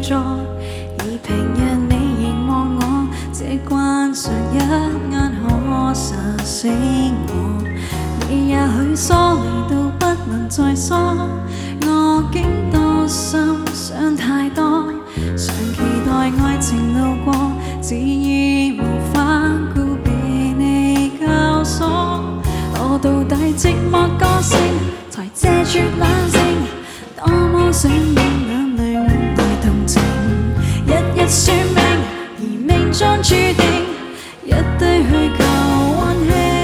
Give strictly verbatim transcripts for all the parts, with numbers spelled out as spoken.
座，而平日你凝望我，這慣常一眼可殺死我。你也許疏離到不能再疏，我竟多心想太多，常期待愛情路過，只已無法顧被你教唆。我到底寂寞個性，才借絕冷靜，多麼想用眼淚換來同情，日日算命，而命中注定一堆虛構溫馨。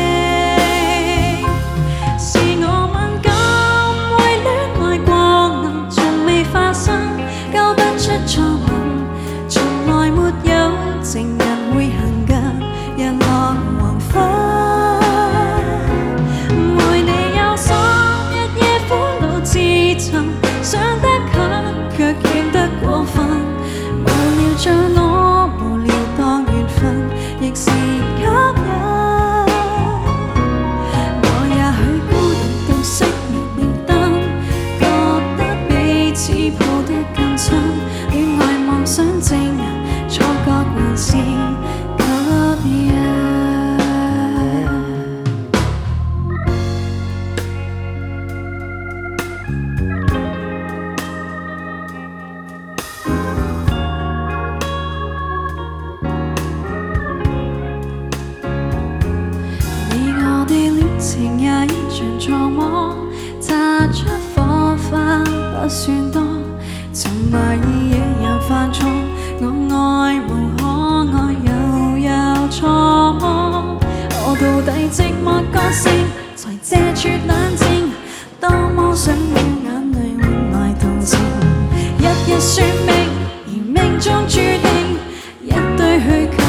是我敏感，為戀愛過能從未發生，交不出初吻，從來沒有情人會行近日落黃昏。想得近，卻欠得過分。無聊像我，無聊當緣分，亦是吸引。我也許孤獨到熄滅了燈，覺得彼此抱得更親。戀愛夢想症，錯覺還是吸引。情也依像撞魔，擦出火花不算多，曾懷疑惹人犯錯，我愛無可愛又有錯麼？我到底寂寞個性，才借絕冷靜，多麼想用眼淚換來同情，日日算命，而命中注定一堆虛構。